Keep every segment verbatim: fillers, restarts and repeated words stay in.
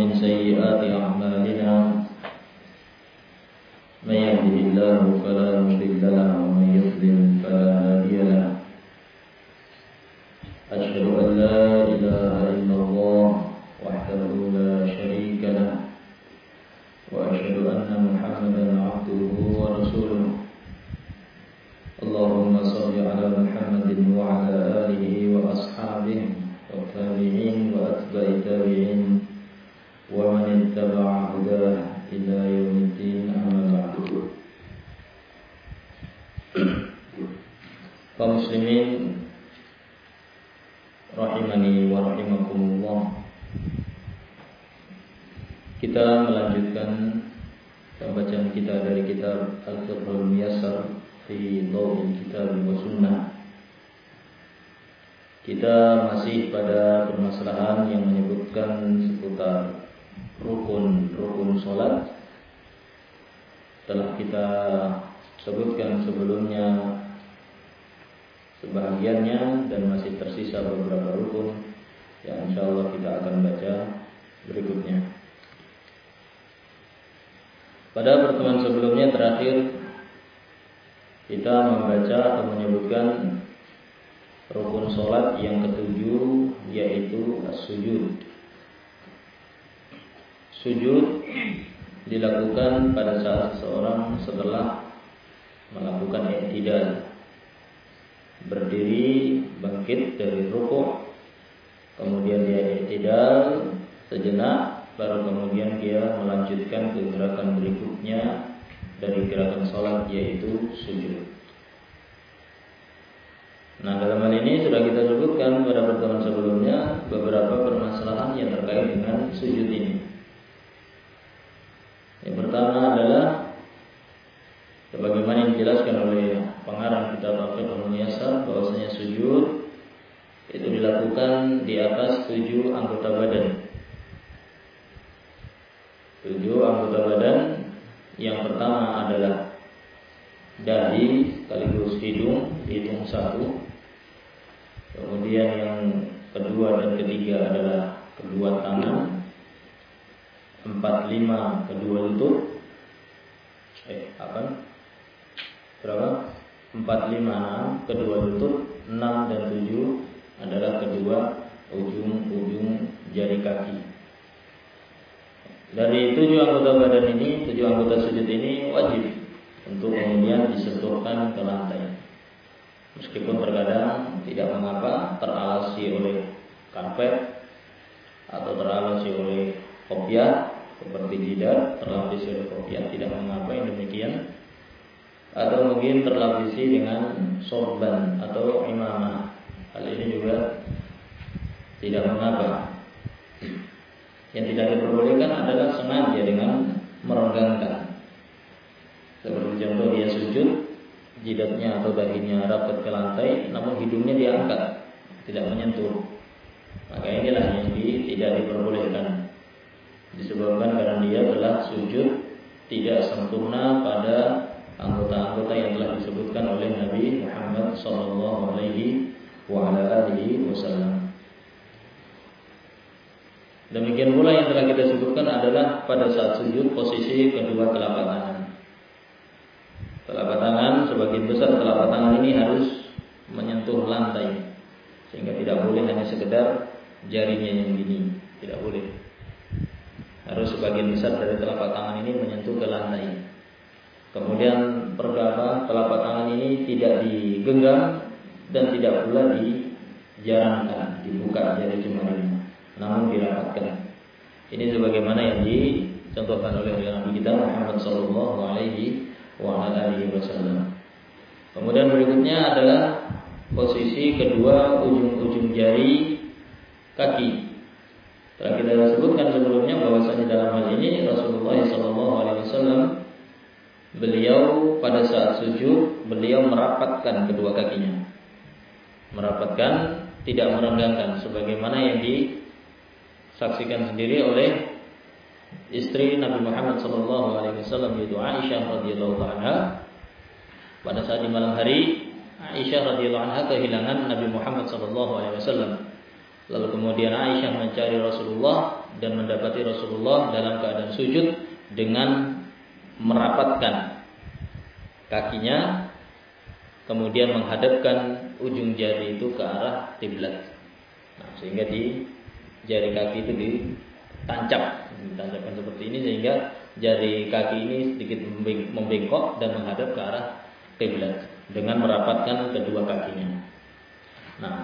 ومن سيئات أعمالنا من يهده الله فلا مضل له ومن يضلل فلا هادي له أشهد أن لا إله إلا الله وحده لا شريك له وأشهد أن محمدا عبده ورسوله اللهم صل على محمد وعلى آله وأصحابه والتابعين وأتباع التابعين ومن اتبع هداه إلى يوم الدين أما بعد. Kaum muslimin rahimani wa rahimakumullah, kita melanjutkan pembacaan kita dari kitab Al-Fiqhul Muyassar fi Dhawil Kitab wa Sunnah. Kita masih pada permasalahan yang menyebutkan seputar rukun-rukun sholat. Telah kita sebutkan sebelumnya sebahagiannya dan masih tersisa beberapa rukun yang insyaallah kita akan baca berikutnya. Pada pertemuan sebelumnya terakhir kita membaca atau menyebutkan rukun sholat yang ketujuh, yaitu as-sujud. Sujud dilakukan pada saat seseorang setelah melakukan i'tidal, berdiri bangkit dari rukuk, kemudian dia i'tidal sejenak, baru kemudian dia melanjutkan ke gerakan berikutnya dari gerakan sholat, yaitu sujud. Nah, dalam hal ini sudah kita sebutkan pada pertemuan sebelumnya beberapa permasalahan yang terkait dengan sujud ini. Yang pertama adalah sebagaimana yang dijelaskan oleh pengarang kitab Al-Fiqhul Muyassar, bahwasanya sujud itu dilakukan di atas tujuh anggota badan. Tujuh anggota badan. Yang pertama adalah dahi sekaligus hidung, hidung satu. Kemudian yang kedua dan ketiga adalah kedua tangan. Empat lima kedua lutut. Eh apa? Berapa? Empat lima enam kedua lutut. Enam dan tujuh adalah kedua ujung-ujung jari kaki. Dari tujuh anggota badan ini, tujuh anggota sujud ini wajib untuk kemudian disentuhkan ke lantai. Meskipun terkadang tidak mengapa teralasi oleh karpet atau teralasi oleh kopiah seperti jidat, terlapisi oleh kopiah, tidak mengapa yang demikian. Atau mungkin terlapisi dengan sorban atau imamah, hal ini juga tidak mengapa. Yang tidak diperbolehkan adalah sengaja dengan merenggangkan. Seperti contoh dia sujud, jidatnya atau dahinya rapat ke lantai, namun hidungnya diangkat, tidak menyentuh. Maka inilah yang di, tidak diperbolehkan. Disebabkan karena dia telah sujud tidak sempurna pada anggota-anggota yang telah disebutkan oleh Nabi Muhammad sallallahu alaihi wasallam. Demikian pula yang telah kita sebutkan adalah pada saat sujud posisi kedua telapak tangan. Telapak tangan, sebagian besar telapak tangan ini harus menyentuh lantai, sehingga tidak boleh hanya sekedar jarinya yang gini, tidak boleh. Harus sebagian besar dari telapak tangan ini menyentuh ke lantai. Kemudian perkara telapak tangan ini tidak digenggam dan tidak pula dijarangkan, dibuka jari jemarinya, namun dirapatkan. Ini sebagaimana yang dicontohkan oleh Nabi kita Muhammad sallallahu alaihi wasallam. Kemudian berikutnya adalah posisi kedua ujung-ujung jari kaki. Telah kita sebutkan sebelumnya bahwasanya dalam hal ini Rasulullah sallallahu alaihi wasallam beliau pada saat sujud beliau merapatkan kedua kakinya. Merapatkan, tidak merenggangkan, sebagaimana yang disaksikan sendiri oleh istri Nabi Muhammad sallallahu alaihi wasallam, yaitu Aisyah radhiyallahu anha. Pada saat di malam hari, Aisyah radhiyallahu anha kehilangan Nabi Muhammad sallallahu alaihi wasallam. Lalu kemudian Aisyah mencari Rasulullah dan mendapati Rasulullah dalam keadaan sujud dengan merapatkan kakinya, kemudian menghadapkan ujung jari itu ke arah kiblat. Nah, sehingga di jari kaki itu ditancap, ditancapkan seperti ini sehingga jari kaki ini sedikit membengkok dan menghadap ke arah kiblat dengan merapatkan kedua kakinya. Nah,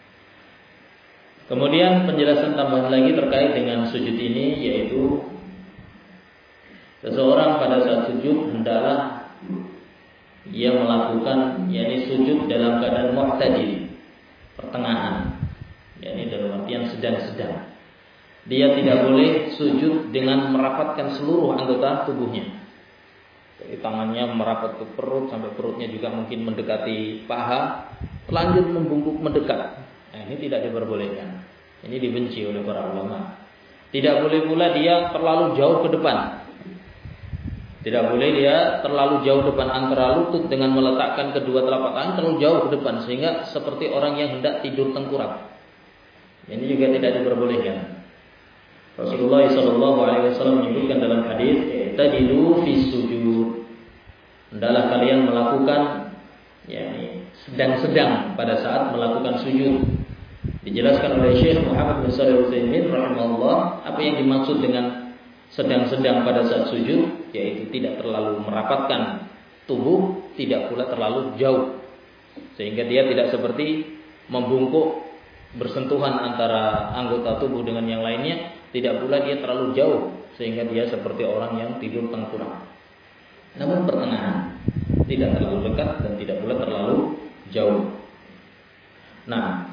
kemudian penjelasan tambahan lagi terkait dengan sujud ini, yaitu seseorang pada saat sujud hendaklah ia melakukan yakni sujud dalam keadaan mu'tadil, pertengahan, yakni dalam artian sedang-sedang. Dia tidak boleh sujud dengan merapatkan seluruh anggota tubuhnya. Jadi tangannya merapat ke perut sampai perutnya juga mungkin mendekati paha, lanjut membungkuk mendekat. Nah, ini tidak diperbolehkan. Ini dibenci oleh para ulama. Tidak boleh pula dia terlalu jauh ke depan. Tidak boleh dia terlalu jauh depan antara lutut dengan meletakkan kedua telapak tangan terlalu jauh ke depan sehingga seperti orang yang hendak tidur tengkurap. Ini juga tidak diperbolehkan. Rasulullah shallallahu alaihi wasallam menyebutkan dalam hadis, "Tadilu fi sujud." Hendaklah kalian melakukan yakni sedang-sedang pada saat melakukan sujud. Dijelaskan oleh Syekh Muhammad bin Shalih Al-Utsaimin rahimahullah, apa yang dimaksud dengan sedang-sedang pada saat sujud, yaitu tidak terlalu merapatkan tubuh, tidak pula terlalu jauh, sehingga dia tidak seperti membungkuk bersentuhan antara anggota tubuh dengan yang lainnya, tidak pula dia terlalu jauh sehingga dia seperti orang yang tidur tengkurap. Namun pertengahan, tidak terlalu dekat dan tidak pula terlalu jauh. Nah,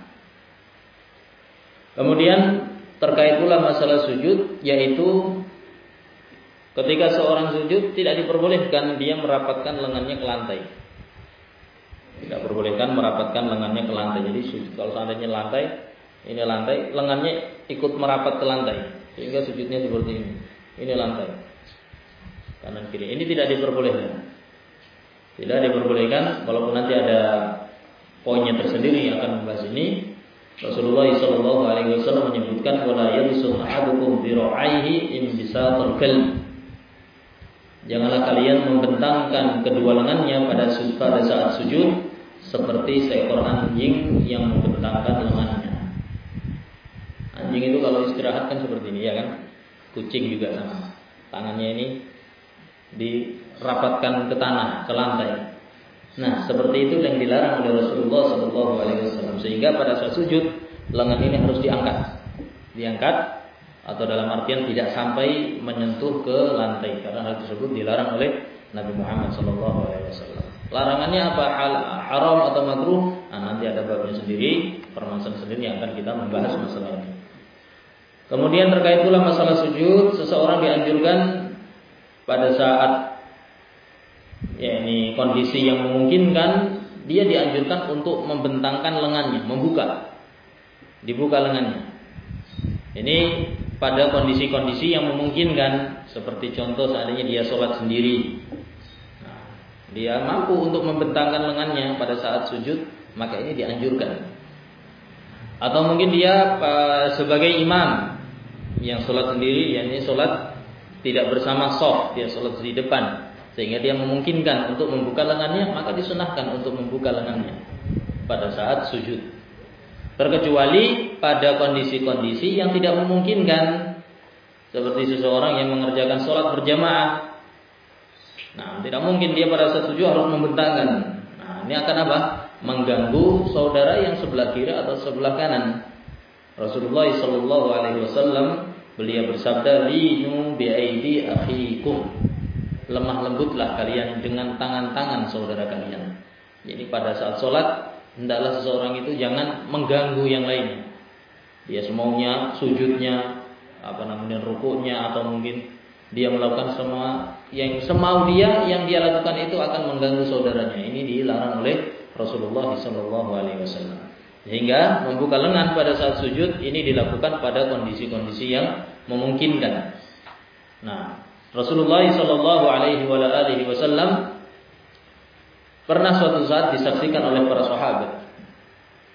kemudian terkait pula masalah sujud, yaitu ketika seorang sujud tidak diperbolehkan dia merapatkan lengannya ke lantai. Tidak diperbolehkan merapatkan lengannya ke lantai. Jadi sujud kalau seandainya lantai, ini lantai, lengannya ikut merapat ke lantai sehingga sujudnya seperti ini. Ini lantai, kanan kiri. Ini tidak diperbolehkan. Tidak diperbolehkan. Walaupun nanti ada poinnya tersendiri yang akan membahas ini. Rasulullah shallallahu alaihi wasallam menyebutkan, wala yabsut ahadukum dhira'aihi imbisatul kalb. Janganlah kalian membentangkan kedua lengannya pada pada saat sujud seperti seekor anjing yang membentangkan lengannya. Anjing itu kalau istirahat kan seperti ini, ya kan? Kucing juga sama. Tangannya ini dirapatkan ke tanah, ke lantai. Nah, seperti itu yang dilarang oleh Rasulullah shallallahu alaihi wasallam. Sehingga pada saat sujud lengan ini harus diangkat, diangkat, atau dalam artian tidak sampai menyentuh ke lantai, karena hal tersebut dilarang oleh Nabi Muhammad shallallahu alaihi wasallam. Larangannya apa? Hal haram atau makruh? Nah, nanti ada babnya sendiri, permasalahan sendiri yang akan kita membahas masalah ini. Kemudian terkait pula masalah sujud, seseorang dianjurkan pada saat ya ini kondisi yang memungkinkan, dia dianjurkan untuk membentangkan lengannya, membuka, dibuka lengannya. Ini pada kondisi-kondisi yang memungkinkan, seperti contoh seandainya dia sholat sendiri, nah, dia mampu untuk membentangkan lengannya pada saat sujud, maka ini dianjurkan. Atau mungkin dia sebagai imam yang sholat sendiri, yakni sholat tidak bersama shaf, dia sholat di depan, sehingga dia memungkinkan untuk membuka lengannya, maka disunahkan untuk membuka lengannya pada saat sujud. Terkecuali pada kondisi-kondisi yang tidak memungkinkan, seperti seseorang yang mengerjakan sholat berjamaah. Nah, tidak mungkin dia pada saat sujud harus membentangkan. Nah, ini akan apa? Mengganggu saudara yang sebelah kiri atau sebelah kanan. Rasulullah shallallahu alaihi wasallam beliau bersabda, linu bi'aidi akhikum. Lemah lembutlah kalian dengan tangan-tangan saudara kalian. Jadi pada saat sholat, hendaklah seseorang itu jangan mengganggu yang lainnya. Dia semaunya sujudnya, apa namanya rukuknya, atau mungkin dia melakukan semua yang semau dia, yang dia lakukan itu akan mengganggu saudaranya. Ini dilarang oleh Rasulullah shallallahu alaihi wasallam. Sehingga membuka lengan pada saat sujud ini dilakukan pada kondisi-kondisi yang memungkinkan. Nah, Rasulullah shallallahu alaihi wasallam pernah suatu saat disaksikan oleh para sahabat.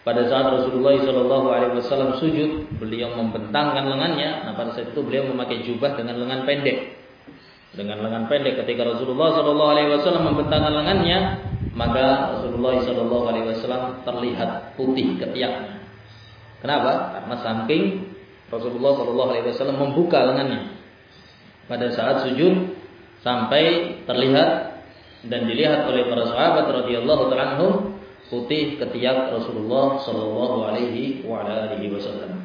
pada saat Rasulullah shallallahu alaihi wasallam sujud, beliau membentangkan lengannya. Nah, pada saat itu beliau memakai jubah dengan lengan pendek. Dengan lengan pendek, ketika Rasulullah shallallahu alaihi wasallam membentangkan lengannya, maka Rasulullah shallallahu alaihi wasallam terlihat putih ketiaknya. Kenapa? Karena saking Rasulullah shallallahu alaihi wasallam membuka lengannya pada saat sujud sampai terlihat dan dilihat oleh para sahabat radhiyallahu ta'ala anhum putih ketiak Rasulullah sallallahu alaihi wa ala alihi wasallam.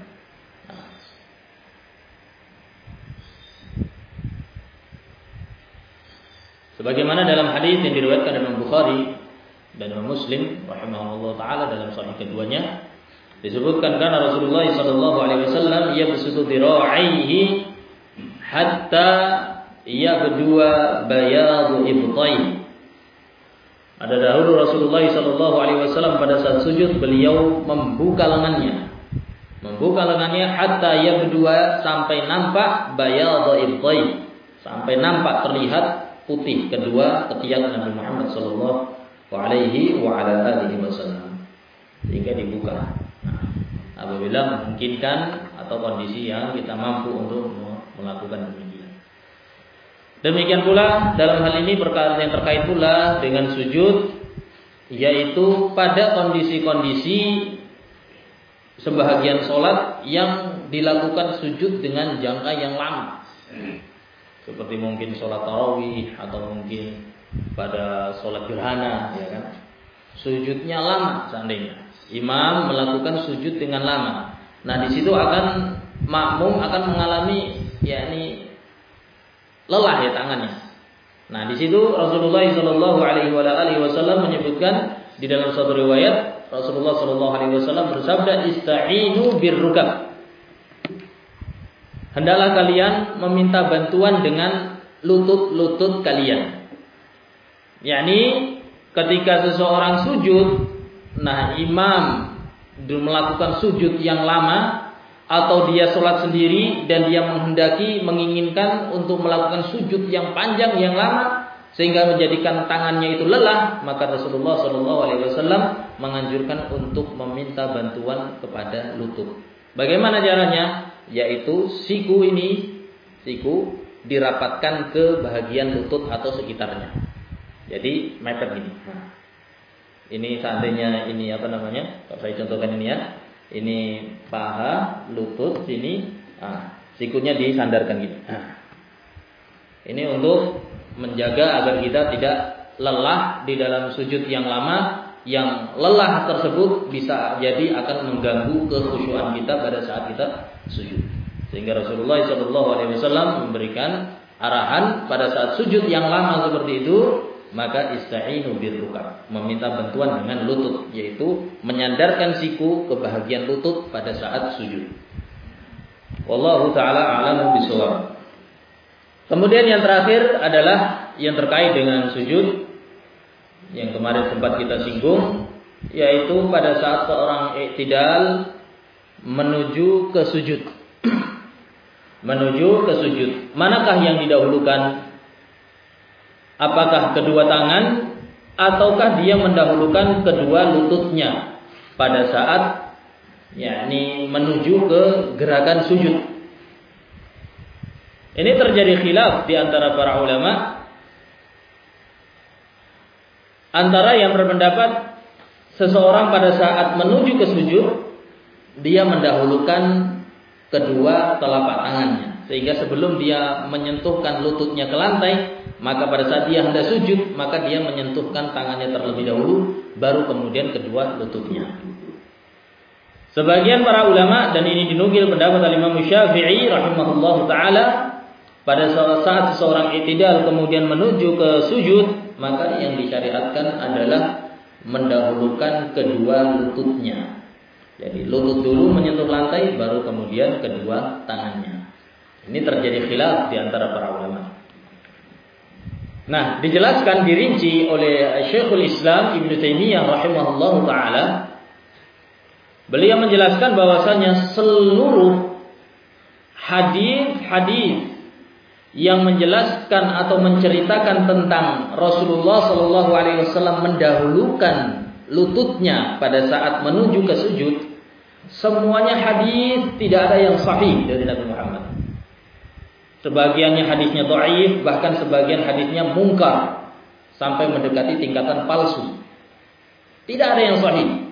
Sebagaimana dalam hadis yang diriwayatkan Imam Bukhari dan Imam Muslim rahimahullah taala dalam sahih keduanya disebutkan karena Rasulullah sallallahu alaihi wasallam yabsutu dira'aihi hatta yabdua bayadu ibtai. Ada dahulu Rasulullah shallallahu alaihi wasallam pada saat sujud beliau membuka lengannya, membuka lengannya hatta yabdua sampai nampak bayadha ibtai, sampai nampak terlihat putih kedua ketiak Nabi Muhammad shallallahu alaihi wa ala alihi wasallam, sehingga dibuka. Nah, apabila memungkinkan atau kondisi yang kita mampu untuk melakukan demikian. Demikian pula dalam hal ini perkara yang terkait pula dengan sujud, yaitu pada kondisi-kondisi sebahagian sholat yang dilakukan sujud dengan jangka yang lama, seperti mungkin sholat tarawih atau mungkin pada sholat gerhana, ya kan? Sujudnya lama seandainya imam melakukan sujud dengan lama. Nah, di situ akan makmum akan mengalami yakni lelah ya tangannya. Nah, di situ Rasulullah shallallahu alaihi wasallam menyebutkan di dalam satu riwayat Rasulullah shallallahu alaihi wasallam bersabda, "Ista'inu birrukab." Hendaklah kalian meminta bantuan dengan lutut-lutut kalian. Yakni ketika seseorang sujud, nah imam melakukan sujud yang lama, atau dia sholat sendiri dan dia menghendaki, menginginkan untuk melakukan sujud yang panjang, yang lama, sehingga menjadikan tangannya itu lelah, maka Rasulullah shallallahu alaihi wasallam menganjurkan untuk meminta bantuan kepada lutut. Bagaimana caranya? Yaitu siku ini, siku dirapatkan ke bahagian lutut atau sekitarnya. Jadi mepet gini. Nah, ini seandainya ini apa namanya? Kalau saya contohkan ini ya. Ini paha, lutut, sini, nah, sikunya disandarkan gitu. Nah, ini untuk menjaga agar kita tidak lelah di dalam sujud yang lama, yang lelah tersebut bisa jadi akan mengganggu kekhusyuan kita pada saat kita sujud. Sehingga Rasulullah shallallahu alaihi wasallam memberikan arahan pada saat sujud yang lama seperti itu, maka ista'inu birrukab, meminta bantuan dengan lutut, yaitu menyandarkan siku ke bahagian lutut pada saat sujud. Wallahu taala a'lamu bishawab. Kemudian yang terakhir adalah yang terkait dengan sujud yang kemarin sempat kita singgung, yaitu pada saat seorang i'tidal menuju ke sujud. menuju ke sujud. Manakah yang didahulukan? Apakah kedua tangan ataukah dia mendahulukan kedua lututnya pada saat yakni menuju ke gerakan sujud? Ini terjadi khilaf di antara para ulama. Antara yang berpendapat seseorang pada saat menuju ke sujud dia mendahulukan kedua telapak tangannya, sehingga sebelum dia menyentuhkan lututnya ke lantai, maka pada saat dia hendak sujud, maka dia menyentuhkan tangannya terlebih dahulu, baru kemudian kedua lututnya. Sebagian para ulama, dan ini dinukil pendapat Imam Syafi'i rahimahullahu taala, pada saat seseorang i'tidal kemudian menuju ke sujud, maka yang disyariatkan adalah mendahulukan kedua lututnya. Jadi lutut dulu menyentuh lantai, baru kemudian kedua tangannya. Ini terjadi khilaf di antara para ulama. Nah, dijelaskan dirinci oleh Syekhul Islam Ibnu Taimiyah rahimahullahu taala. Beliau menjelaskan bahwasanya seluruh hadis-hadis yang menjelaskan atau menceritakan tentang Rasulullah sallallahu alaihi wasallam mendahulukan lututnya pada saat menuju ke sujud, semuanya hadis tidak ada yang sahih dari Nabi Muhammad. Sebagiannya hadisnya dhaif, bahkan sebagian hadisnya mungkar sampai mendekati tingkatan palsu. Tidak ada yang sahih.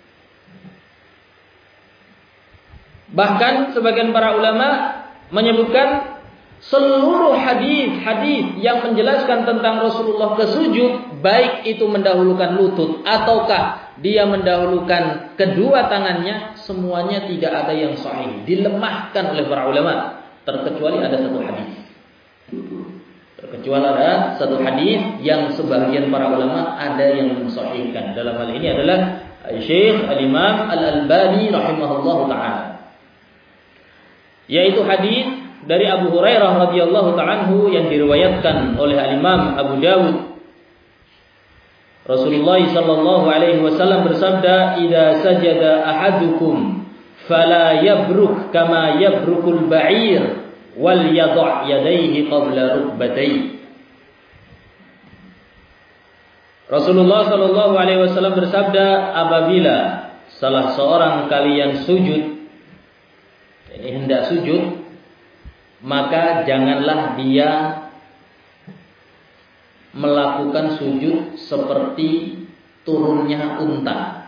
Bahkan sebagian para ulama menyebutkan seluruh hadis-hadis yang menjelaskan tentang Rasulullah ke sujud, baik itu mendahulukan lutut ataukah dia mendahulukan kedua tangannya, semuanya tidak ada yang sahih, dilemahkan oleh para ulama, terkecuali ada satu hadis. Terkecuali ada satu hadis yang sebagian para ulama ada yang mensahihkan. Dalam hal ini adalah Syekh Al-Imam Al-Albani rahimahullahu taala. Yaitu hadis dari Abu Hurairah radhiyallahu ta'ala anhu yang diriwayatkan oleh Al-Imam Abu Dawud. Rasulullah sallallahu alaihi wasallam bersabda, "Idza sajada ahadukum fala yabruk kama yabrukul ba'ir wal yadh' yadayhi qabla rukbatayhi." Rasulullah sallallahu alaihi wasallam bersabda, apabila salah seorang kalian sujud, ini hendak sujud, maka janganlah dia melakukan sujud seperti turunnya unta.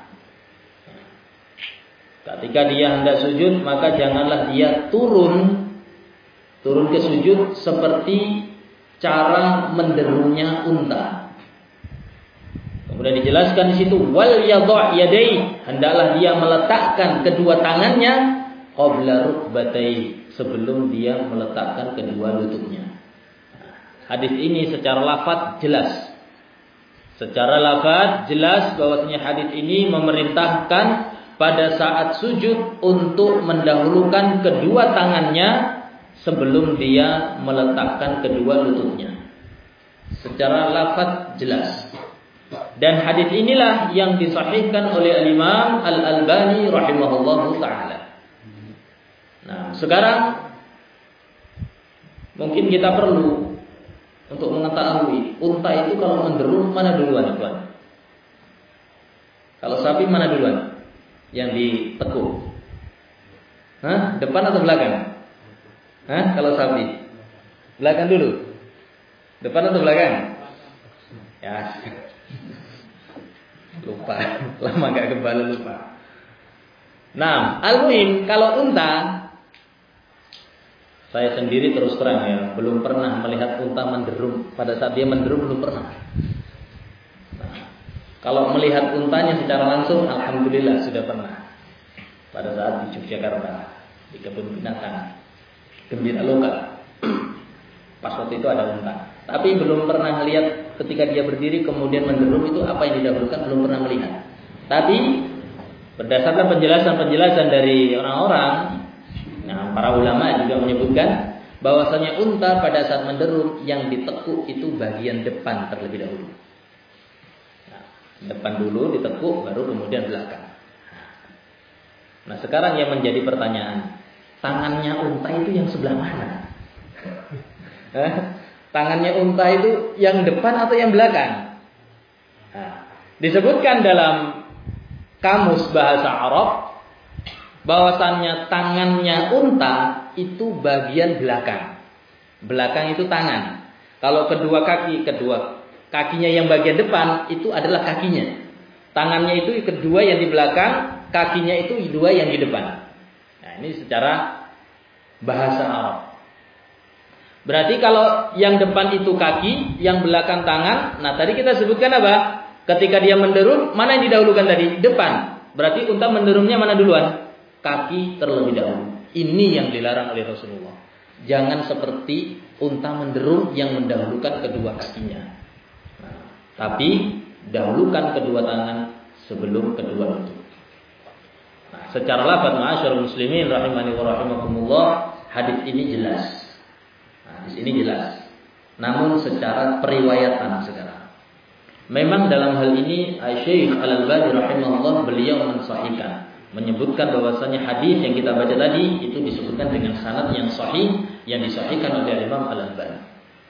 Ketika dia hendak sujud, maka janganlah dia turun turun ke sujud seperti cara menderunya unta. Kemudian dijelaskan di situ, wal yadh' yadayhi, hendaklah dia meletakkan kedua tangannya qabla rukbatai, sebelum dia meletakkan kedua lututnya. Hadis ini secara lafaz jelas. Secara lafaz jelas bahwasanya hadis ini memerintahkan pada saat sujud untuk mendahulukan kedua tangannya sebelum dia meletakkan kedua lututnya. Secara lafaz jelas. Dan hadis inilah yang disahihkan oleh Al-Imam Al-Albani rahimahullahu taala. Nah, sekarang mungkin kita perlu untuk mengetahui unta itu kalau menderu mana duluan, Tuan? Kalau sapi mana duluan? Yang ditekuk? Hah? Depan atau belakang? Hah? Kalau sapi? Belakang dulu. Depan atau belakang? Ya. Lupa. Lama gak kembali lupa. Nah, al-muhim kalau unta, saya sendiri terus terang ya, belum pernah melihat unta menderum. Pada saat dia menderum belum pernah. Nah, kalau melihat untanya secara langsung, alhamdulillah sudah pernah. Pada saat di Yogyakarta, di kebun binatang Gembira Loka. Pas waktu itu ada unta. Tapi belum pernah lihat ketika dia berdiri kemudian menderum itu apa yang didahulukan, belum pernah melihat. Tapi berdasarkan penjelasan-penjelasan dari orang-orang, nah, para ulama juga menyebutkan bahwasanya unta pada saat menderum yang ditekuk itu bagian depan terlebih dahulu. Nah, depan dulu ditekuk, baru kemudian belakang. Nah, sekarang yang menjadi pertanyaan, tangannya unta itu yang sebelah mana? Tangannya unta itu yang depan atau yang belakang? Nah, disebutkan dalam kamus bahasa Arab bahwasannya tangannya unta itu bagian belakang. Belakang itu tangan. Kalau kedua kaki, kedua kakinya yang bagian depan itu adalah kakinya. Tangannya itu kedua yang di belakang, kakinya itu dua yang di depan. Nah, ini secara bahasa Arab. Berarti kalau yang depan itu kaki, yang belakang tangan. Nah, tadi kita sebutkan apa? Ketika dia menderum, mana yang didahulukan tadi? Depan. Berarti unta menderumnya mana duluan? Kaki terlebih dahulu. Ini yang dilarang oleh Rasulullah. Jangan seperti unta menderum yang mendahulukan kedua kakinya. Nah, tapi dahulukan kedua tangan sebelum kedua lutut. Nah, secara lafaz ma'asyiral muslimin rahimani wa rahimakumullah, hadis ini jelas. Nah, hadis ini jelas. Namun secara periwayatan sekarang, memang dalam hal ini Syekh Al-Albani rahimahullah beliau mensahihkan, menyebutkan bahwasanya hadis yang kita baca tadi itu disebutkan dengan sanad yang sahih yang disahihkan oleh Imam Al-Albani.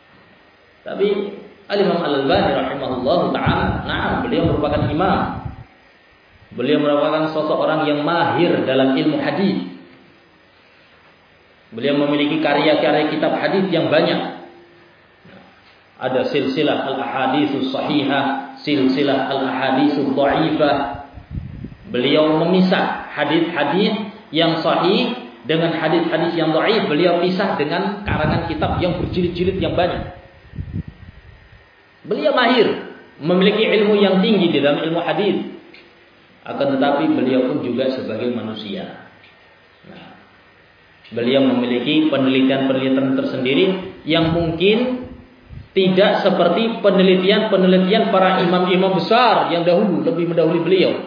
Tapi Al-Imam Al-Albani rahimahullah taala, nah, beliau merupakan imam Beliau merupakan sosok orang yang mahir dalam ilmu hadis. Beliau memiliki karya-karya kitab hadis yang banyak. Ada silsilah al-ahaditsus sahihah, silsilah al-ahaditsus dhaifah. Beliau memisah hadis-hadis yang sahih dengan hadis-hadis yang dhaif. Beliau pisah dengan karangan kitab yang berjilid-jilid yang banyak. Beliau mahir, memiliki ilmu yang tinggi di dalam ilmu hadis. Akan tetapi beliau pun juga sebagai manusia. Nah, beliau memiliki penelitian-penelitian tersendiri yang mungkin tidak seperti penelitian-penelitian para imam-imam besar yang dahulu, lebih mendahului beliau.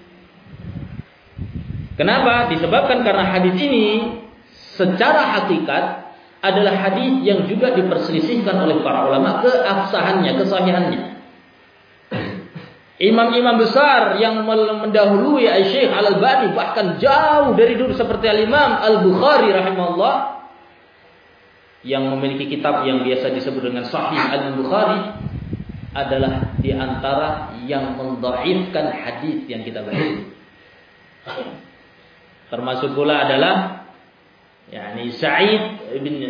Kenapa? Disebabkan karena hadis ini secara hakikat adalah hadis yang juga diperselisihkan oleh para ulama keabsahannya, kesahihannya. Imam-imam besar yang mendahului Syekh Al-Albani bahkan jauh dari dulu seperti Al-Imam Al-Bukhari rahimahullah yang memiliki kitab yang biasa disebut dengan Sahih Al-Bukhari adalah di antara yang mendhaifkan hadis yang kita baca. Termasuk pula adalah yakni Sa'id bin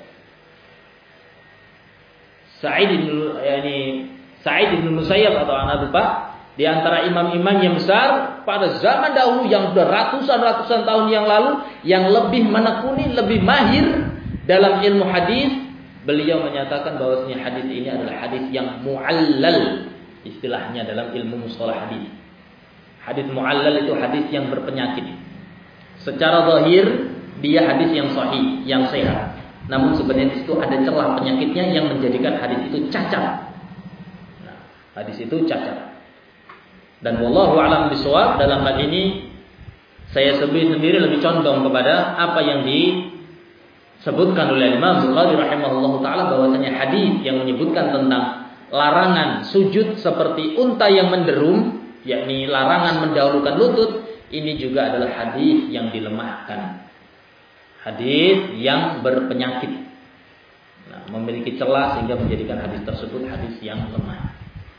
Sa'id bin yakni Sa'id bin Musayyab atau anak lupa di antara imam-imam yang besar pada zaman dahulu yang sudah ratusan-ratusan tahun yang lalu yang lebih menekuni, lebih mahir dalam ilmu hadis, beliau menyatakan bahwasanya hadis ini adalah hadis yang mu'allal, istilahnya dalam ilmu mustalah hadis. Hadis mu'allal itu hadis yang berpenyakit. Secara zahir dia hadis yang sahih, yang sehat. Namun sebenarnya itu ada celah penyakitnya yang menjadikan hadis itu cacat. Nah, hadis itu cacat. Dan wallahu a'lam bishawab, dalam hal ini saya sendiri lebih condong kepada apa yang di sebutkan oleh Imam Bukhari rahimahullahu taala bahwasanya hadis yang menyebutkan tentang larangan sujud seperti unta yang menderum, yakni larangan mendahulukan lutut, ini juga adalah hadis yang dilemahkan. Hadis yang berpenyakit. Nah, memiliki celah sehingga menjadikan hadis tersebut hadis yang lemah.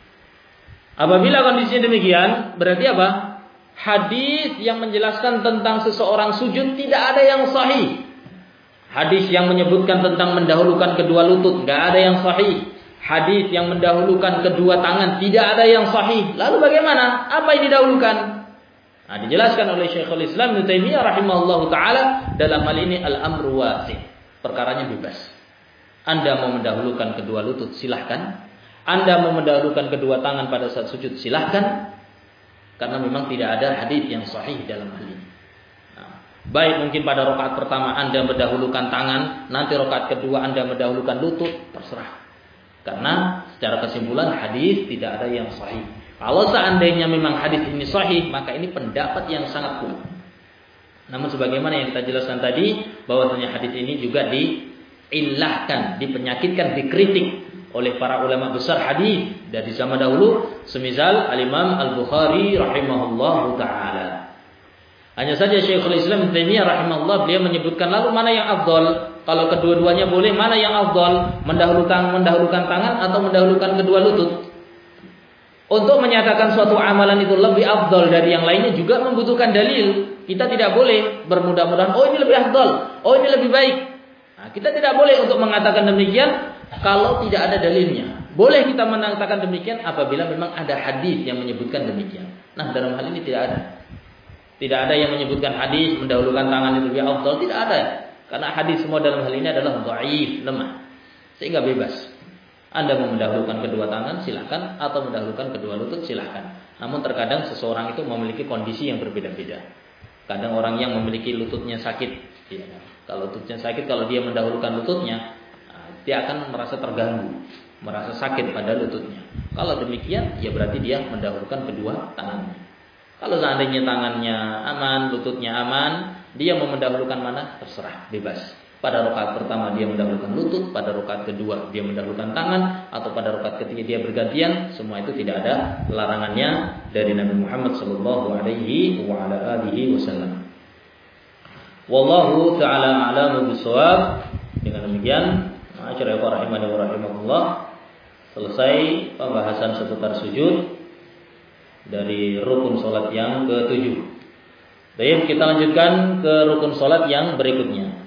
Apabila kondisinya demikian, berarti apa? Hadis yang menjelaskan tentang seseorang sujud tidak ada yang sahih. Hadis yang menyebutkan tentang mendahulukan kedua lutut, enggak ada yang sahih. Hadis yang mendahulukan kedua tangan, tidak ada yang sahih. Lalu bagaimana? Apa yang didahulukan? Nah, dijelaskan oleh Syekhul Islam Ibnu Taimiyah rahimahullahu taala dalam hal ini al-amru wasi'. Perkaranya bebas. Anda mau mendahulukan kedua lutut, silahkan. Anda mau mendahulukan kedua tangan pada saat sujud, silahkan. Karena memang tidak ada hadis yang sahih dalam hal ini. Baik mungkin pada rakaat pertama Anda mendahulukan tangan, nanti rakaat kedua Anda mendahulukan lutut, terserah. Karena secara kesimpulan hadis tidak ada yang sahih. Kalau seandainya memang hadis ini sahih, maka ini pendapat yang sangat kuat. Namun sebagaimana yang kita jelaskan tadi, bahwasanya hadis ini juga diillahkan, dipenyakitkan, dikritik oleh para ulama besar hadis dari zaman dahulu, semisal Al-Imam Al-Bukhari rahimahullahu taala. Hanya saja Syekhul Islam Ibnu Taimiyah rahimahullah beliau menyebutkan lalu mana yang afdal? Kalau kedua-duanya boleh, mana yang afdal? Mendahulukan mendahulukan tangan atau mendahulukan kedua lutut? Untuk menyatakan suatu amalan itu lebih afdal dari yang lainnya juga membutuhkan dalil. Kita tidak boleh bermudah-mudahan oh ini lebih afdal, oh ini lebih baik. Nah, kita tidak boleh untuk mengatakan demikian kalau tidak ada dalilnya. Boleh kita mengatakan demikian apabila memang ada hadis yang menyebutkan demikian. Nah, dalam hal ini tidak ada. Tidak ada yang menyebutkan hadis mendahulukan tangan itu lebih afdal, tidak ada. Karena hadis semua dalam hal ini adalah dhaif, lemah. Sehingga bebas. Anda mau mendahulukan kedua tangan silakan atau mendahulukan kedua lutut silakan. Namun terkadang seseorang itu memiliki kondisi yang berbeda-beda. Kadang orang yang memiliki lututnya sakit, ya. Kalau lututnya sakit, kalau dia mendahulukan lututnya, dia akan merasa terganggu, merasa sakit pada lututnya. Kalau demikian, ya berarti dia mendahulukan kedua tangannya. Kalau seandainya tangannya aman, lututnya aman, dia mau mendahulukan mana? Terserah, bebas. Pada rakaat pertama dia mendahulukan lutut, pada rakaat kedua dia mendahulukan tangan, atau pada rakaat ketiga dia bergantian. Semua itu tidak ada larangannya dari Nabi Muhammad sallallahu alaihi wa ala alihi wasallam. Wallahu taala a'lamu bishawab. Dengan demikian, ma'asyiral rahimani wa rahimakumullah, selesai pembahasan seputar sujud. dari rukun sholat yang ketujuh. Baik, kita lanjutkan ke rukun sholat yang berikutnya.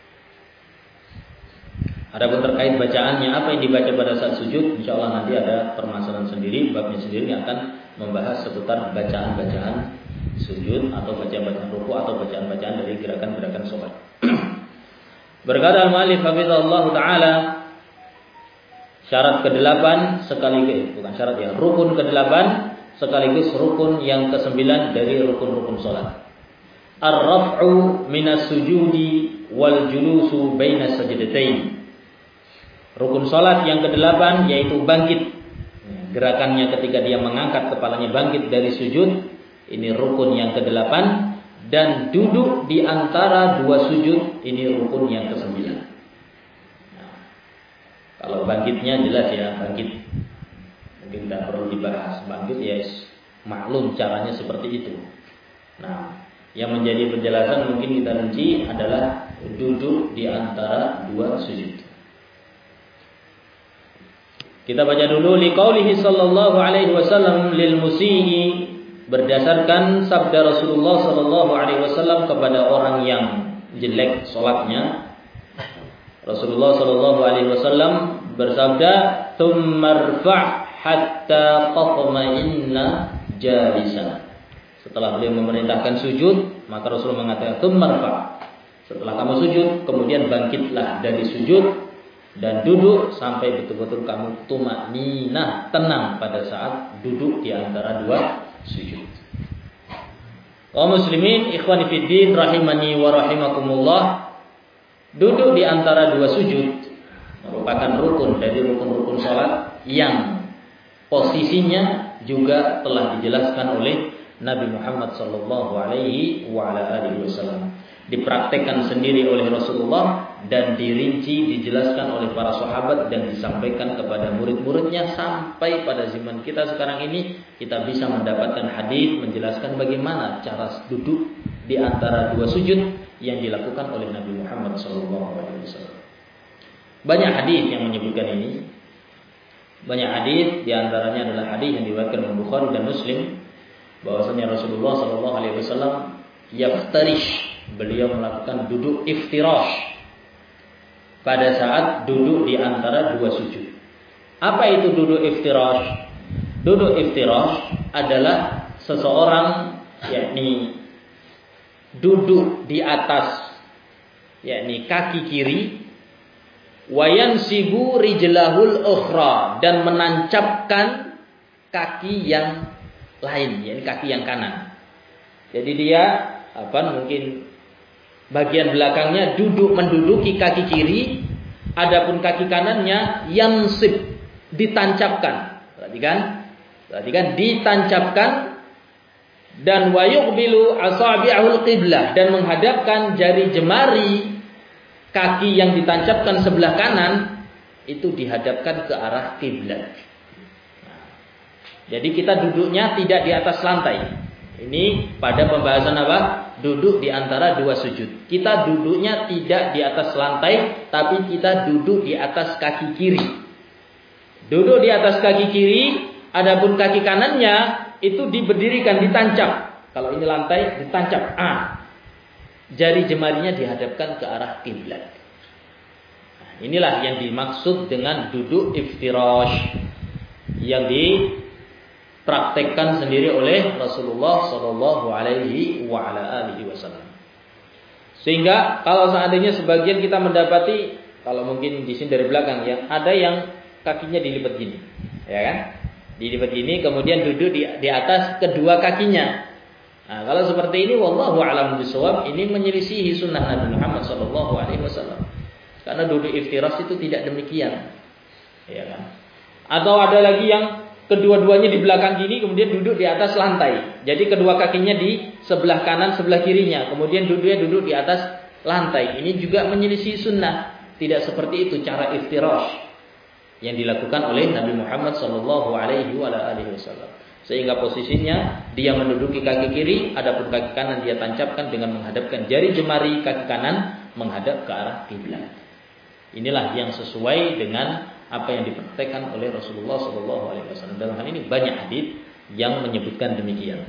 Adapun terkait bacaannya, apa yang dibaca pada saat sujud, insya Allah nanti ada permasalahan sendiri, babnya sendiri yang akan membahas seputar bacaan-bacaan sujud atau bacaan-bacaan ruku atau bacaan-bacaan dari gerakan-gerakan sholat. Berkata al-mu'allif hafizahullah ta'ala, syarat kedelapan sekaligus, bukan syarat ya, rukun kedelapan sekaligus rukun yang kesembilan dari rukun-rukun sholat. Ar-raf'u minas sujudi wal julusu baina sajdatain. Rukun sholat yang kedelapan yaitu bangkit. Gerakannya ketika dia mengangkat kepalanya bangkit dari sujud. Ini rukun yang kedelapan. Dan duduk di antara dua sujud. Ini rukun yang kesembilan. Nah, kalau bangkitnya jelas ya, bangkit. Mungkin tidak perlu dibahas. Bangkit ya maklum caranya seperti itu. Nah, yang menjadi penjelasan mungkin kita rinci adalah duduk di antara dua sujud. Kita baca dulu liqaulihi sallallahu alaihi wasallam lil musii, berdasarkan sabda Rasulullah sallallahu alaihi wasallam kepada orang yang jelek salatnya. Rasulullah sallallahu alaihi wasallam bersabda, "Tsummarfa' hatta tatma'inna jalisan." Setelah beliau memerintahkan sujud, maka Rasul mengatakan, "Tsummarfa'." Setelah kamu sujud, kemudian bangkitlah dari sujud dan duduk sampai betul-betul kamu tumakninah, tenang pada saat duduk di antara dua sujud. Kaum muslimin ikhwani fiddin rahimani wa rahimakumullah, duduk di antara dua sujud merupakan rukun dari rukun-rukun salat yang posisinya juga telah dijelaskan oleh Nabi Muhammad sallallahu alaihi wa ala alihi wasallam. Dipraktekkan sendiri oleh Rasulullah dan dirinci, dijelaskan oleh para sahabat dan disampaikan kepada murid-muridnya sampai pada zaman kita sekarang ini kita bisa mendapatkan hadis menjelaskan bagaimana cara duduk di antara dua sujud yang dilakukan oleh Nabi Muhammad sallallahu alaihi wasallam. Banyak hadis yang menyebutkan ini. Banyak hadis, di antaranya adalah hadis yang diriwayatkan oleh Bukhari dan Muslim bahwasanya Rasulullah sallallahu alaihi wasallam yaftarish, beliau melakukan duduk iftirash pada saat duduk di antara dua sujud. Apa itu duduk iftirash? Duduk iftirash adalah seseorang yakni duduk di atas yakni kaki kiri, wayansibu rijlahul ukhra, dan menancapkan kaki yang lain, yakni kaki yang kanan. Jadi dia apa mungkin bagian belakangnya duduk menduduki kaki kiri, adapun kaki kanannya yansib, ditancapkan. Perhatikan, perhatikan ditancapkan, dan wayuqbilu asabi'ahul qiblah, dan menghadapkan jari jemari kaki yang ditancapkan sebelah kanan itu dihadapkan ke arah kiblat. Nah, jadi kita duduknya tidak di atas lantai. Ini pada pembahasan apa? Duduk di antara dua sujud. Kita duduknya tidak di atas lantai, tapi kita duduk di atas kaki kiri. Duduk di atas kaki kiri, adapun kaki kanannya itu diberdirikan, ditancap. Kalau ini lantai, ditancap. Ah, jari jemarinya dihadapkan ke arah kiblat. Nah, inilah yang dimaksud dengan duduk iftirash yang di praktekkan sendiri oleh Rasulullah Shallallahu Alaihi wa ala alihi Wasallam. Sehingga kalau seandainya sebagian kita mendapati, kalau mungkin di sini dari belakang ya, ada yang kakinya dilipat gini, ya kan? Dilipat gini, kemudian duduk di, di atas kedua kakinya. Nah, kalau seperti ini, wallahu a'lam bishawab, ini menyelisihi sunnah Nabi Muhammad Shallallahu Alaihi Wasallam. Karena duduk iftirash itu tidak demikian, ya kan? Atau ada lagi yang kedua-duanya di belakang gini, kemudian duduk di atas lantai. Jadi kedua kakinya di sebelah kanan, sebelah kirinya. Kemudian duduknya duduk di atas lantai. Ini juga menyelisih sunnah. Tidak seperti itu cara iftirash yang dilakukan oleh Nabi Muhammad Sallallahu Alaihi Wasallam. Sehingga posisinya dia menduduki kaki kiri, adapun kaki kanan dia tancapkan dengan menghadapkan jari jemari kaki kanan menghadap ke arah kiblat. Inilah yang sesuai dengan apa yang dipraktekkan oleh Rasulullah Shallallahu Alaihi Wasallam. Dalam hal ini banyak hadis yang menyebutkan demikian.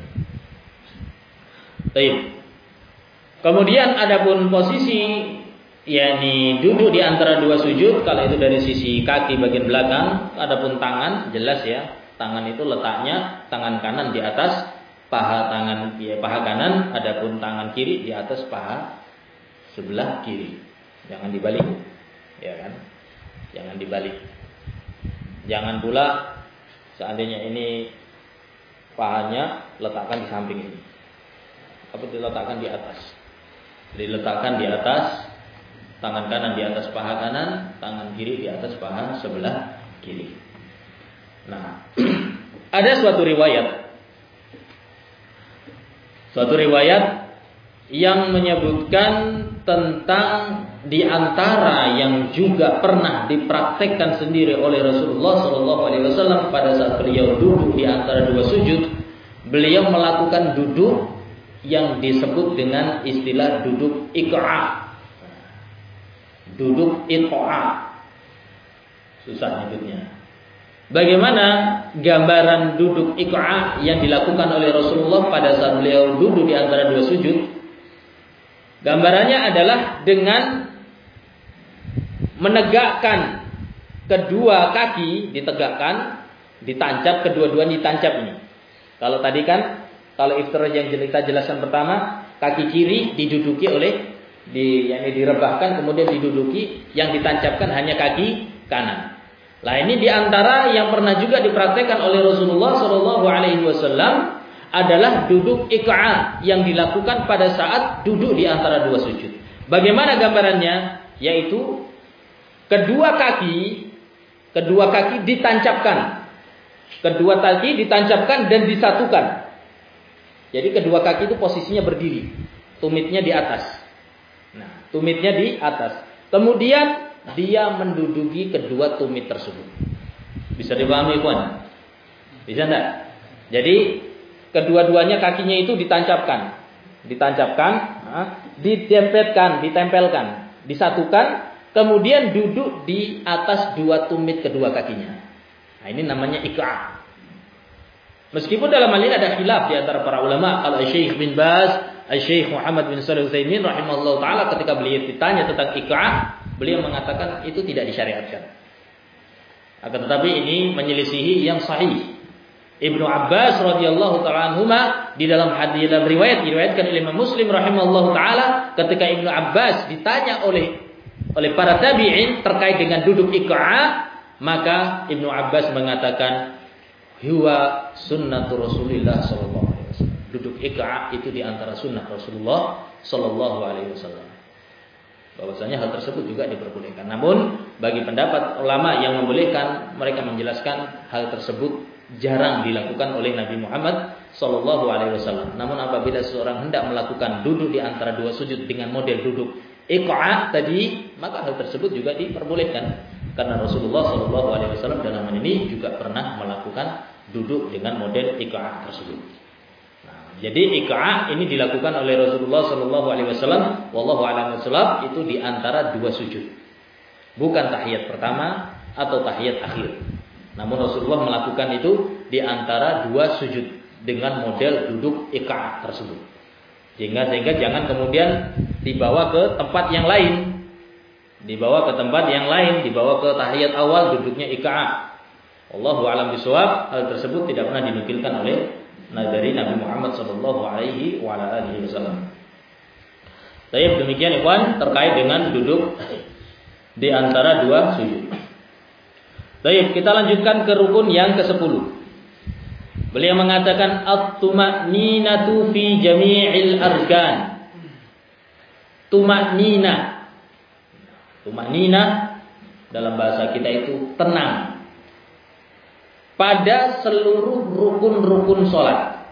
Baik. Kemudian adapun posisi yakni duduk di antara dua sujud, kalau itu dari sisi kaki bagian belakang, adapun tangan jelas ya, tangan itu letaknya tangan kanan di atas paha tangan ya, paha kanan, adapun tangan kiri di atas paha sebelah kiri. Jangan dibalik. Ya kan? Jangan dibalik. Jangan pula seandainya ini pahanya letakkan di samping ini. Apa diletakkan di atas? Diletakkan di atas, tangan kanan di atas paha kanan, tangan kiri di atas paha sebelah kiri. Nah, ada suatu riwayat, suatu riwayat yang menyebutkan tentang di antara yang juga pernah dipraktekkan sendiri oleh Rasulullah Shallallahu Alaihi Wasallam pada saat beliau duduk di antara dua sujud, beliau melakukan duduk yang disebut dengan istilah duduk iq'a. Duduk iq'a. Susah nyebutnya. Bagaimana gambaran duduk iq'a yang dilakukan oleh Rasulullah pada saat beliau duduk di antara dua sujud? Gambarannya adalah dengan menegakkan kedua kaki, ditegakkan, ditancap, kedua-duanya ditancap ini. Kalau tadi kan kalau iftiraj yang kita jelaskan pertama, kaki kiri diduduki oleh di yakni direbahkan kemudian diduduki, yang ditancapkan hanya kaki kanan. Nah, ini diantara yang pernah juga dipraktekkan oleh Rasulullah Shallallahu Alaihi Wasallam adalah duduk iq'a yang dilakukan pada saat duduk di antara dua sujud. Bagaimana gambarannya? Yaitu kedua kaki, kedua kaki ditancapkan, kedua kaki ditancapkan dan disatukan. Jadi kedua kaki itu posisinya berdiri, tumitnya di atas. Nah, tumitnya di atas. Kemudian dia menduduki kedua tumit tersebut. Bisa dipahami, kawan? Bisa enggak? Jadi kedua-duanya kakinya itu ditancapkan, ditancapkan, nah, ditempelkan, ditempelkan, disatukan, kemudian duduk di atas dua tumit kedua kakinya. Nah, ini namanya iq'a. Meskipun dalam hal ini ada khilaf di antara para ulama, kalau Syekh bin Baz, Syekh Muhammad bin Shalih Al-Utsaimin rahimahullah taala ketika beliau ditanya tentang iq'a, beliau mengatakan itu tidak disyariatkan. Akan tetapi ini menyelisihi yang sahih. Ibnu Abbas radhiyallahu taala anhuma di dalam hadis dalam riwayat diriwayatkan oleh Imam Muslim rahimahullah taala, ketika Ibnu Abbas ditanya oleh oleh para tabi'in terkait dengan duduk iq'a, maka Ibnu Abbas mengatakan huwa sunnatu Rasulillah sallallahu alaihi wasallam. Duduk iq'a itu di antara sunnah Rasulullah sallallahu alaihi wasallam. Bahwasanya hal tersebut juga diperbolehkan. Namun bagi pendapat ulama yang membolehkan, mereka menjelaskan hal tersebut jarang dilakukan oleh Nabi Muhammad sallallahu alaihi wasallam. Namun apabila seseorang hendak melakukan duduk di antara dua sujud dengan model duduk iq'a tadi, maka hal tersebut juga diperbolehkan. Karena Rasulullah sallallahu alaihi wasallam dalam hal ini juga pernah melakukan duduk dengan model iq'a tersebut. Nah, jadi iq'a ini dilakukan oleh Rasulullah sallallahu alaihi wasallam, wallahu a'lam bishawab, itu di antara dua sujud. Bukan tahiyat pertama atau tahiyat akhir. Namun Rasulullah melakukan itu di antara dua sujud dengan model duduk iq'a tersebut. Sehingga sehingga jangan kemudian dibawa ke tempat yang lain. Dibawa ke tempat yang lain, dibawa ke tahiyat awal duduknya iq'a. Wallahu a'lam bishawab, hal tersebut tidak pernah dinukilkan oleh dari Nabi Muhammad sallallahu alaihi wa ala alihi wasallam. Baik, demikian ikhwan terkait dengan duduk di antara dua sujud. Baik, kita lanjutkan ke rukun yang kesepuluh. Beliau mengatakan at-tuma'ninatu fi jami'il arkan. Tuma'nina. Tuma'nina dalam bahasa kita itu tenang pada seluruh rukun-rukun sholat.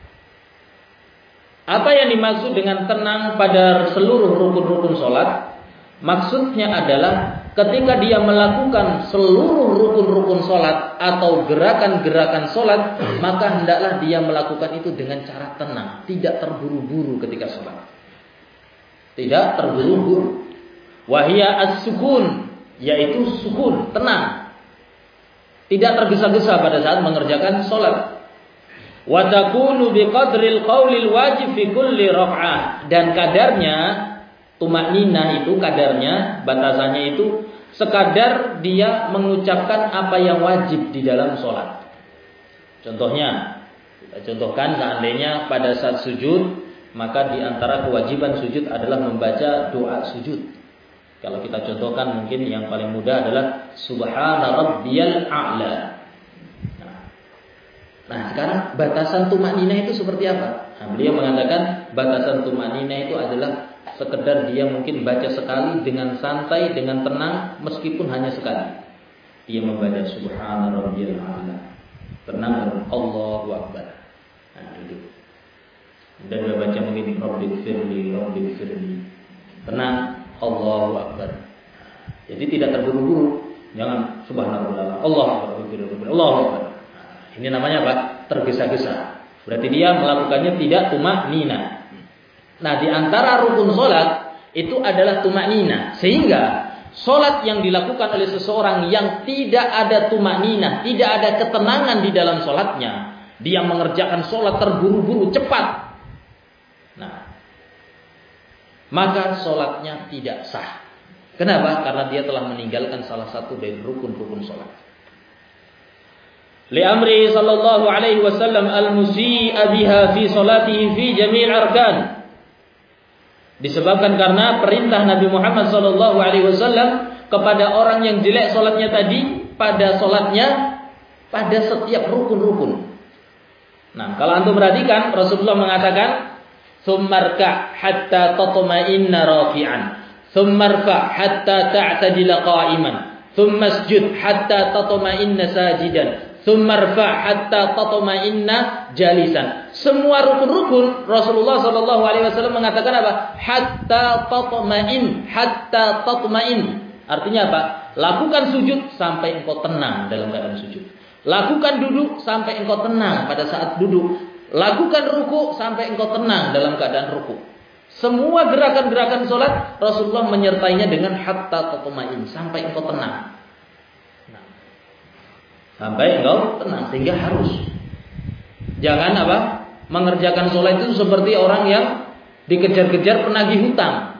Apa yang dimaksud dengan tenang pada seluruh rukun-rukun sholat? Maksudnya adalah ketika dia melakukan seluruh rukun-rukun sholat atau gerakan-gerakan sholat, maka hendaklah dia melakukan itu dengan cara tenang, tidak terburu-buru ketika sholat. Tidak terburu-buru. Wahia as-sukun, yaitu sukun, tenang. Tidak tergesa-gesa pada saat mengerjakan sholat. Wa takunu biqadril qaulil wajib fi kulli rakaat, dan kadarnya tumakninah itu kadarnya batasannya itu sekadar dia mengucapkan apa yang wajib di dalam sholat. Contohnya, kita contohkan seandainya pada saat sujud, maka di antara kewajiban sujud adalah membaca doa sujud. Kalau kita contohkan mungkin yang paling mudah adalah Subhana Rabbiyal A'la. Nah, sekarang batasan tumakninah itu seperti apa? Nah, beliau mengatakan batasan tumakninah itu adalah sekedar dia mungkin baca sekali dengan santai, dengan tenang, meskipun hanya sekali. Dia membaca Subhana Rabbiyal A'la, tenang dan Allahu Akbar. Nah, itu. Dan dia baca mungkin Rabbighfirli, Rabbighfirli, tenang, Allahu Akbar. Jadi tidak terburu-buru, jangan Subhanallah, Allahu Akbar, Allahu Akbar. Ini namanya apa? Tergesa-gesa. Berarti dia melakukannya tidak tumakninah. Nah, di antara rukun sholat itu adalah tumakninah. Sehingga sholat yang dilakukan oleh seseorang yang tidak ada tumakninah, tidak ada ketenangan di dalam sholatnya, dia mengerjakan sholat terburu-buru, cepat. Nah, maka sholatnya tidak sah. Kenapa? Karena dia telah meninggalkan salah satu dari rukun-rukun sholat. Li'amri sallallahu alaihi wasallam al-musi'a biha fi salatihi fi jami'il arkan. Disebabkan karena perintah Nabi Muhammad sallallahu alaihi wasallam kepada orang yang jelek salatnya tadi pada salatnya pada setiap rukun-rukun. Nah, kalau antum perhatikan Rasulullah mengatakan tsummarka hatta tatma'inna rafi'an, tsummarfa hatta ta'tadila qa'iman, tsummasjud hatta tatma'inna sajidan, tsummarfa hatta tatma'inna jalisan. Semua rukun-rukun Rasulullah sallallahu alaihi wasallam mengatakan apa? Hatta tatma'in, hatta tatma'in. Artinya apa? Lakukan sujud sampai engkau tenang dalam keadaan sujud. Lakukan duduk sampai engkau tenang pada saat duduk. Lakukan ruku sampai engkau tenang dalam keadaan ruku. Semua gerakan-gerakan sholat Rasulullah menyertainya dengan hatta tatma'in, sampai engkau tenang. Sampai engkau tenang, sehingga harus. Jangan apa? Mengerjakan sholat itu seperti orang yang dikejar-kejar penagih hutang.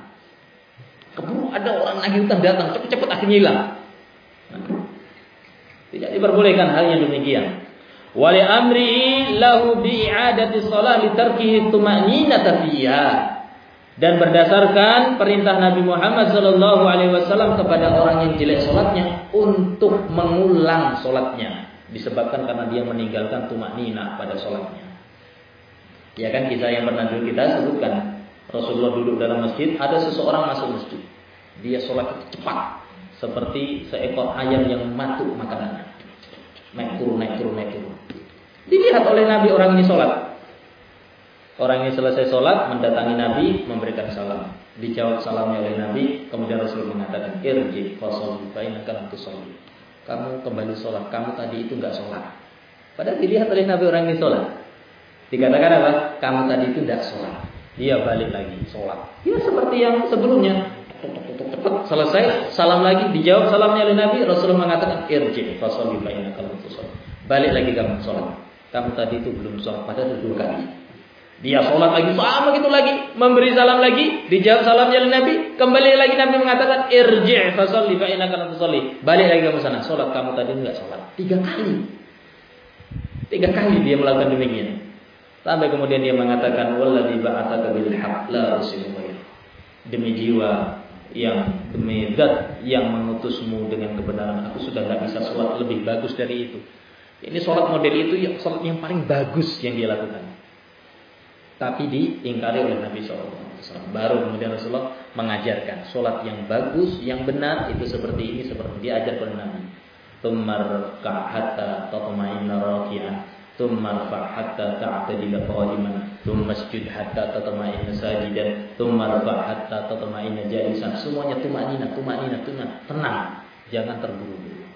Keburu ada orang nagih hutang datang, cepet-cepet akhirnya hilang. Nah, tidak diperbolehkan hal yang demikian. Wa li amrihi lahu bi'adati shalah li tarkihi tuma'ninata fiha. Dan berdasarkan perintah Nabi Muhammad sallallahu alaihi wasallam kepada orang yang jelek salatnya untuk mengulang salatnya, disebabkan karena dia meninggalkan tumakninah pada salatnya. Ya kan, kisah yang pernah dulu kita sebutkan. Rasulullah duduk dalam masjid, ada seseorang masuk masjid. Dia salat cepat seperti seekor ayam yang matuk makanannya. Naik turun, naik turun, naik turun. Dilihat oleh Nabi orang ini salat. Orang ini selesai sholat, mendatangi Nabi, memberikan salam. Dijawab salamnya oleh Nabi, kemudian Rasul mengatakan, irji fasolli fa innaka lam tusolli. Kamu kembali sholat, kamu tadi itu enggak sholat. Padahal dilihat oleh Nabi orang ini sholat. Dikatakan apa? Kamu tadi itu enggak sholat. Dia balik lagi sholat. Ya seperti yang sebelumnya. Selesai, salam lagi, dijawab salamnya oleh Nabi, Rasul mengatakan, irji fasolli fa innaka lam tusolli. Balik lagi kamu sholat. Kamu tadi itu belum sholat, padahal dua kali. Dia sholat lagi, sama gitu lagi, memberi salam lagi, dijawab salamnya oleh Nabi, kembali lagi Nabi mengatakan irji' fasolli fa innaka lam tusolli. Balik lagi kamu sana, sholat kamu tadi enggak sholat. Tiga kali. Tiga kali dia melakukan demikian. Sampai kemudian dia mengatakan walladzi ba'atsaka bil haqq la usimu ghayr. Demi jiwa yang demi zat yang mengutusmu dengan kebenaran, aku sudah enggak bisa sholat lebih bagus dari itu. Ini sholat model itu yang sholat yang paling bagus yang dia lakukan. Tapi diingkari oleh Nabi shallallahu alaihi wasallam. Baru kemudian Rasulullah mengajarkan sholat yang bagus, yang benar itu seperti ini, seperti diajar oleh Nabi. Tsummarka hatta tatma'inna raki'an, tsummarfa hatta ta'tadila qa'iman, tsummasjud hatta tatma'inna sajidan, tsummarfa hatta tatma'inna jalisan. Semuanya tumanina, tumanina, tumanina, tenang, jangan terburu-buru.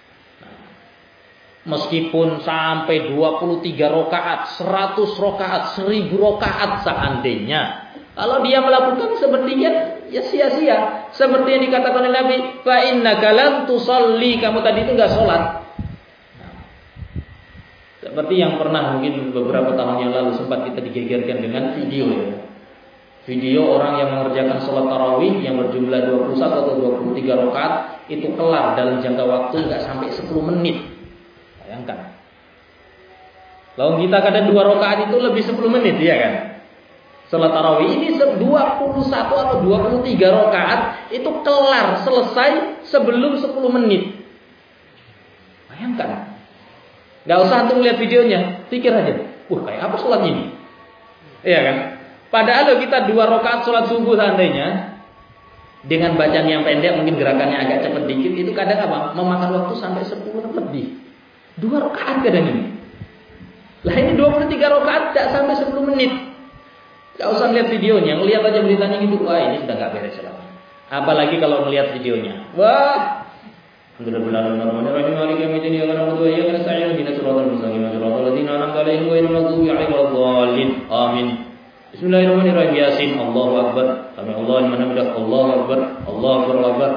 Meskipun sampai dua puluh tiga rakaat, seratus rakaat, seribu rakaat seandainya. Kalau dia melakukan sepertinya, ya sia-sia. Seperti yang dikatakan oleh Nabi, fa innaka lam tusalli, kamu tadi itu enggak sholat. Nah, Seperti yang pernah mungkin beberapa tahun yang lalu sempat kita digegerkan dengan video ya. Video orang yang mengerjakan sholat tarawih yang berjumlah dua puluh satu atau dua puluh tiga rakaat itu kelar dalam jangka waktu nggak sampai sepuluh menit. Bayangkan. Lalu kita kadang dua rakaat itu lebih sepuluh menit ya kan? Sholat tarawih ini dua puluh satu atau dua puluh tiga rakaat itu kelar selesai sebelum sepuluh menit. Bayangkan. Gak usah antum lihat videonya, pikir aja, wah kayak apa sholat ini? Iya kan? Padahal kalau kita dua rakaat sholat subuh seandainya dengan bacaan yang pendek, mungkin gerakannya agak cepat dikit, itu kadang apa? Memakan waktu sampai sepuluh lebih. Dua rakaat kadang ini. Lah ini dua puluh tiga rakaat tidak sampai sepuluh menit. Gak usah lihat videonya, ngelihat aja beritanya gitu, wah ini sudah gak beres sholatnya. Apalagi kalau melihat videonya, wah. Bismillahirrahmanirrahim. Maliki yaumiddin. Iyyaka na'budu wa iyyaka nasta'in. Ihdinas siratal mustaqim. Siratal ladzina an'amta 'alaihim ghairil maghdubi 'alaihim waladdallin. Amin. Bismillahirrahmanirrahim. Yasin. Allahu akbar. Sami Allahu liman hamidah. Allahu akbar. Allahu akbar. Allahu akbar.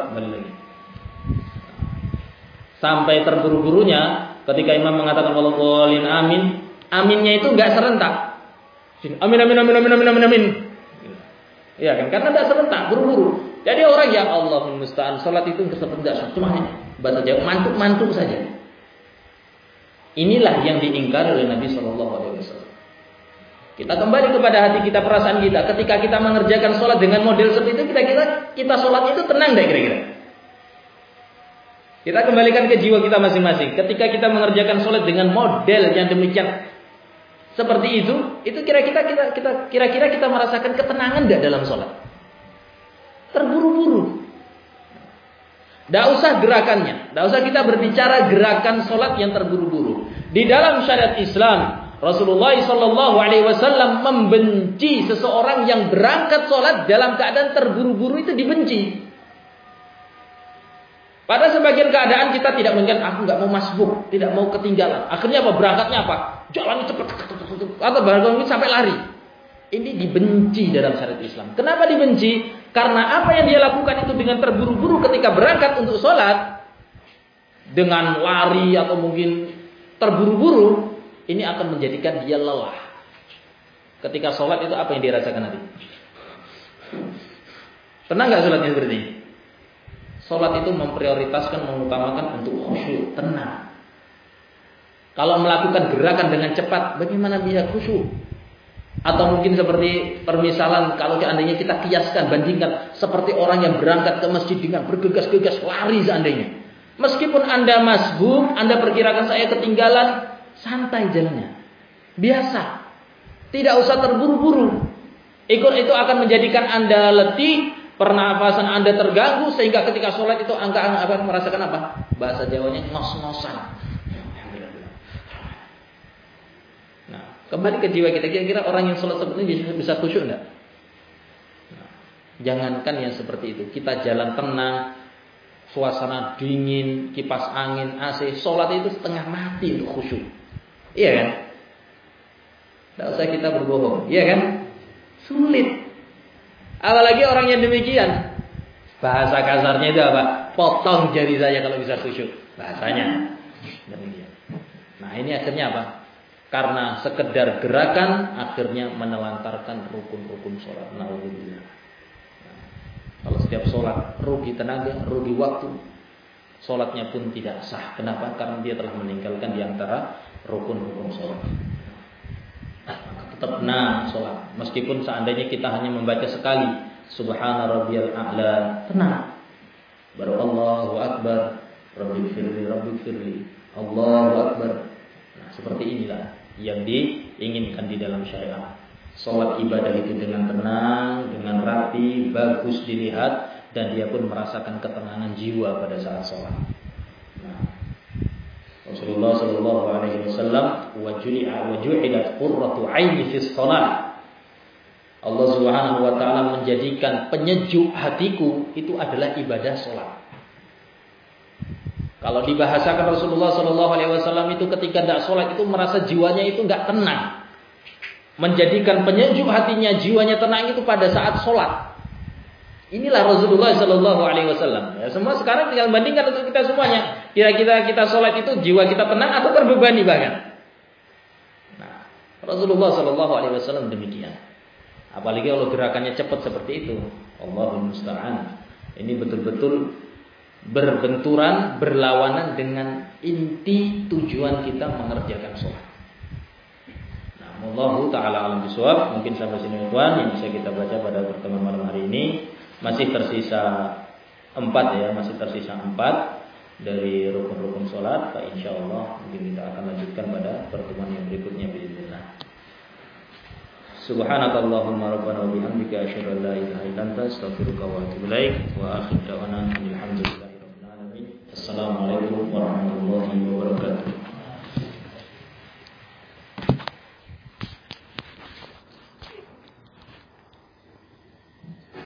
Sampai terburu-burunya ketika imam mengatakan waladdallin amin, aminnya itu enggak serentak. Amin amin amin amin amin amin amin. Iya kan? Karena enggak serentak, buru-buru. Jadi orang ya Allahul musta'an salat itu enggak cuma bahasa Jawa mantuk-mantuk saja. Inilah yang diingkari oleh Nabi Shallallahu Alaihi Wasallam. Kita kembali kepada hati kita, perasaan kita. Ketika kita mengerjakan sholat dengan model seperti itu, kita kita kita sholatnya itu tenang tidak kira-kira? Kita kembalikan ke jiwa kita masing-masing. Ketika kita mengerjakan sholat dengan model yang demikian seperti itu, itu kira-kira kita kita kira-kira kita merasakan ketenangan tidak dalam sholat? Terburu-buru. Tidak usah gerakannya. Tidak usah kita berbicara gerakan sholat yang terburu-buru. Di dalam syariat Islam, Rasulullah Shallallahu Alaihi Wasallam membenci seseorang yang berangkat sholat dalam keadaan terburu-buru, itu dibenci. Pada sebagian keadaan kita tidak mungkin, aku nggak mau masbuk, tidak mau ketinggalan. Akhirnya apa? Berangkatnya apa? Jalan cepat, atau bahkan sampai lari. Ini dibenci dalam syariat Islam. Kenapa dibenci? Karena apa yang dia lakukan itu dengan terburu-buru ketika berangkat untuk sholat, dengan lari atau mungkin terburu-buru, ini akan menjadikan dia lelah. Ketika sholat itu apa yang dia rasakan nanti? Tenang nggak sholatnya seperti ini? Sholat itu memprioritaskan, mengutamakan untuk khusyuk, tenang. Kalau melakukan gerakan dengan cepat, bagaimana bisa khusyuk? Atau mungkin seperti permisalan, kalau seandainya kita kiaskan, bandingkan seperti orang yang berangkat ke masjid dengan bergegas-gegas lari seandainya. Meskipun Anda masbuk, Anda perkirakan saya ketinggalan, santai jalannya. Biasa. Tidak usah terburu-buru. Ikut itu akan menjadikan Anda letih, pernafasan Anda terganggu, sehingga ketika sholat itu Anda akan merasakan apa? Bahasa Jawanya ngos-ngosan. Nah, kembali ke jiwa kita, kira-kira orang yang sholat seperti ini bisa, bisa khusyuk enggak? Nah, jangankan yang seperti itu, kita jalan tenang, suasana dingin, kipas angin, A C, sholat itu setengah mati untuk khusyuk. Iya kan? Tidak usah kita berbohong, iya kan? Sulit. Apalagi orang yang demikian. Bahasa kasarnya itu apa? Potong jari saya kalau bisa khusyuk. Bahasanya demikian. Nah ini akhirnya apa? Karena sekedar gerakan akhirnya menelantarkan rukun-rukun sholat. Na'udzubillah. Nah, kalau setiap sholat rugi tenaga, rugi waktu, sholatnya pun tidak sah. Kenapa? Karena dia telah meninggalkan di antara rukun-rukun sholat. Nah, maka tetap tenang sholat. Meskipun seandainya kita hanya membaca sekali, Subhana rabbiyal a'la, tenang. Baru Allahu akbar, Rabbi firli, Rabbi firli, Allahu akbar. Nah, seperti inilah yang diinginkan di dalam syariat. Sholat ibadah itu dengan tenang, dengan rapi, bagus dilihat, dan dia pun merasakan ketenangan jiwa pada saat sholat. Nah, Rasulullah Shallallahu Alaihi Wasallam wajuli'a waju'ilat qurratu aini fi sholat. Allah Subhanahu Wa Taala menjadikan penyejuk hatiku itu adalah ibadah sholat. Kalau dibahasakan Rasulullah Shallallahu Alaihi Wasallam itu ketika tidak sholat itu merasa jiwanya itu nggak tenang. Menjadikan penyejuk hatinya, jiwanya tenang itu pada saat sholat. Inilah Rasulullah Shallallahu Alaihi Wasallam. Ya, semua sekarang tinggal bandingkan untuk kita semuanya. Kira-kira kita sholat itu jiwa kita tenang atau terbebani bahkan? Rasulullah Shallallahu Alaihi Wasallam demikian. Apalagi kalau gerakannya cepat seperti itu, Allahul Musta'an. Ini betul-betul berbenturan, berlawanan dengan inti tujuan kita mengerjakan sholat. Nah, Allahu Ta'ala alam bisawab. Mungkin sampai sini ikhwan yang bisa kita baca pada pertemuan malam hari ini. Masih tersisa empat ya, masih tersisa empat dari rukun-rukun sholat. Pak insya Allah mungkin kita akan lanjutkan pada pertemuan yang berikutnya biiznillah. Subhanakallahumma rabbana wa bihamdika asyhadu an la ilaha illa anta astaghfiruka wa atubu ilaik wa akhiru da'wana alhamdulillahi rabbil alamin. Assalamualaikum warahmatullahi wabarakatuh.